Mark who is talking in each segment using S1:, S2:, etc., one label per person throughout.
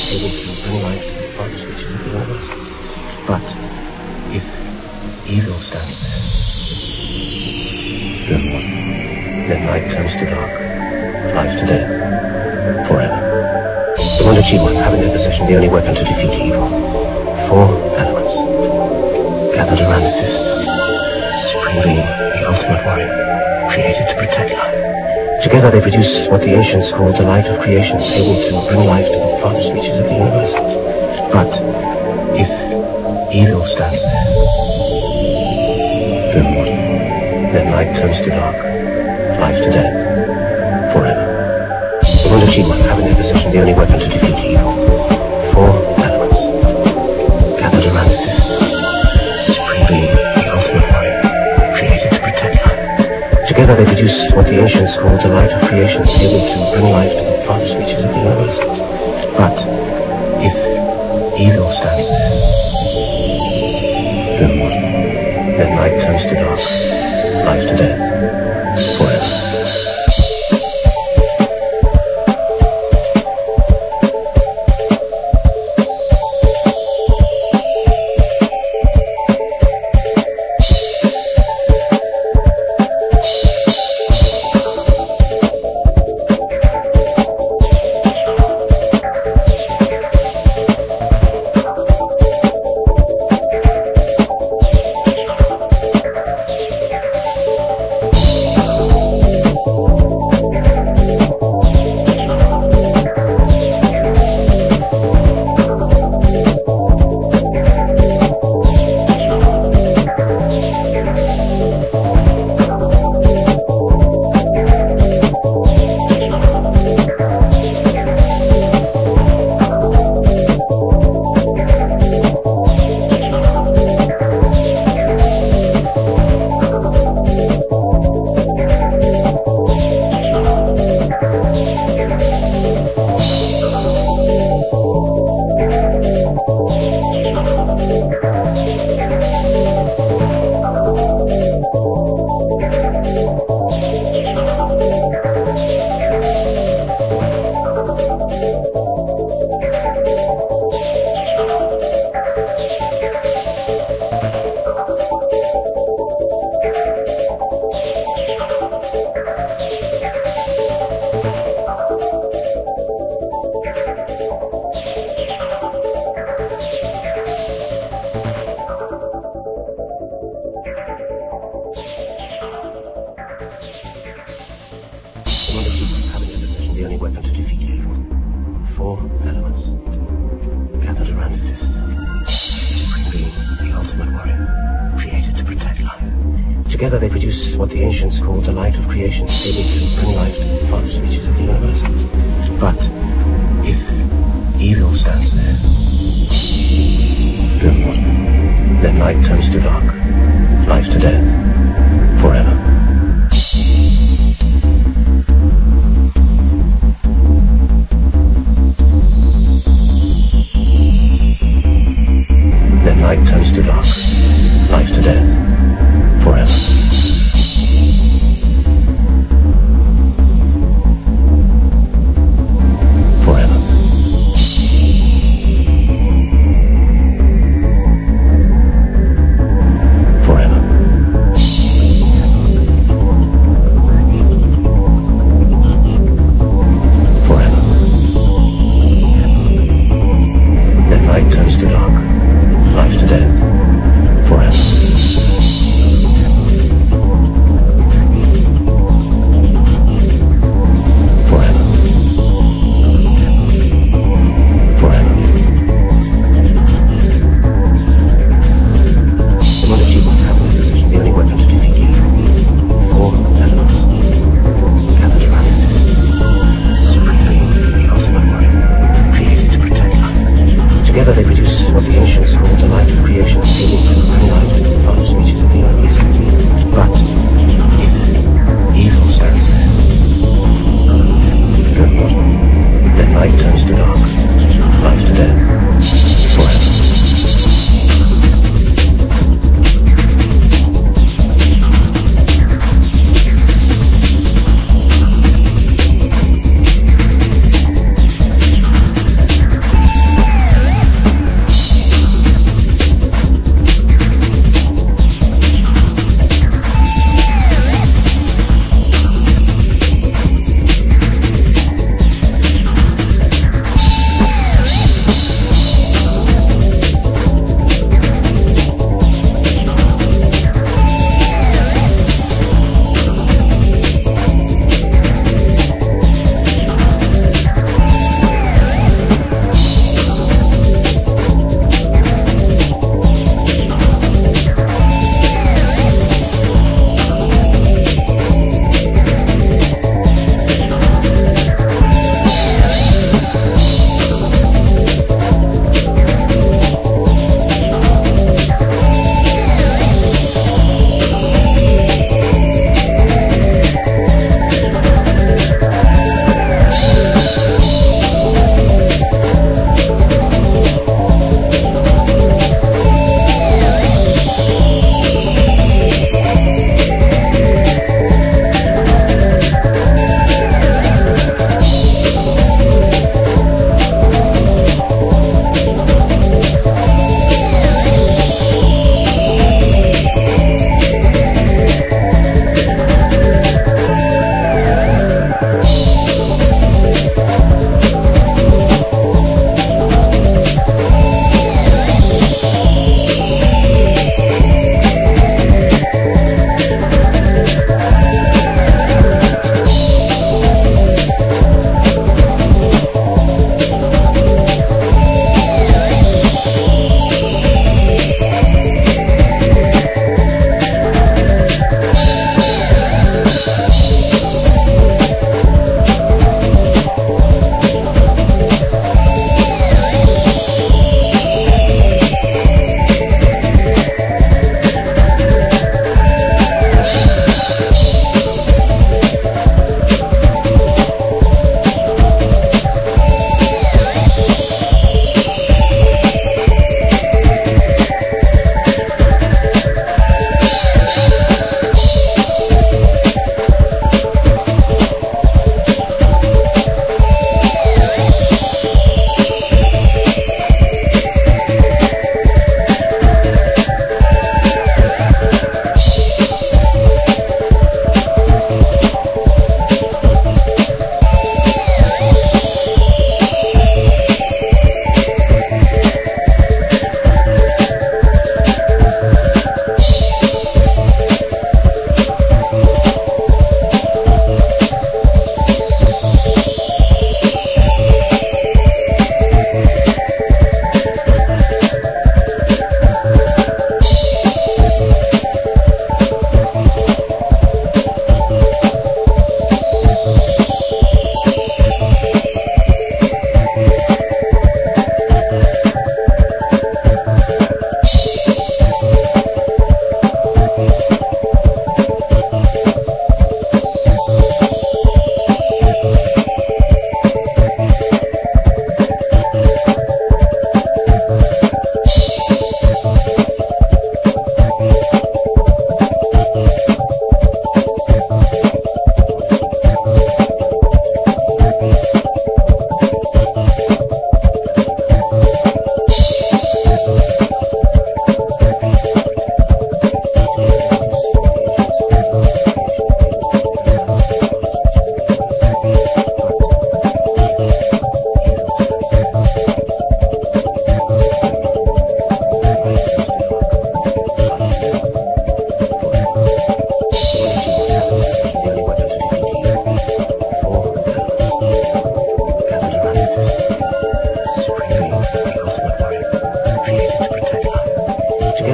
S1: able to bring life to the farthest reaches of the universe. But if evil stands there,
S2: then what?
S1: Then night turns to dark, life to death, forever. The Wunderchief have in their possession the only weapon to defeat evil. 4 elements, gathered around the fist. Supreme being, the ultimate warrior, created to protect life. Together they produce what the ancients called the light of creation, able to bring life to the farthest reaches of the universe. But if evil stands there,
S2: then what?
S1: Then night turns to dark, life to death, forever. The Wunderchief have in their possession the only weapon to defeat evil. 4 elements, gathered around the fist. Supreme being, the ultimate warrior, created to protect life. Together they produce what the ancients called the light of creation, able to bring life to the farthest reaches of the universe. But if evil stands there,
S2: then what?
S1: Then night turns to dark, life to death, forever. The only weapon to defeat evil. 4 elements, gathered around a fist. Supreme being, the ultimate warrior, created to protect life. Together they produce what the ancients called the light of creation, able to bring life to the farthest reaches of the universe. But if evil stands there,
S2: then what?
S1: Then night turns to dark, life to death, forever. Night turns to dark, life to death, forever. Forever. Forever.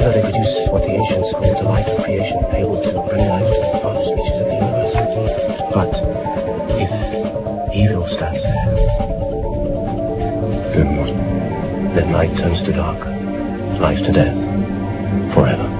S1: Together they produce what the ancients called the light of creation, able to recognize the farthest reaches of the universe. But if evil stands there,
S2: then what?
S1: then light turns to dark, life to death, forever.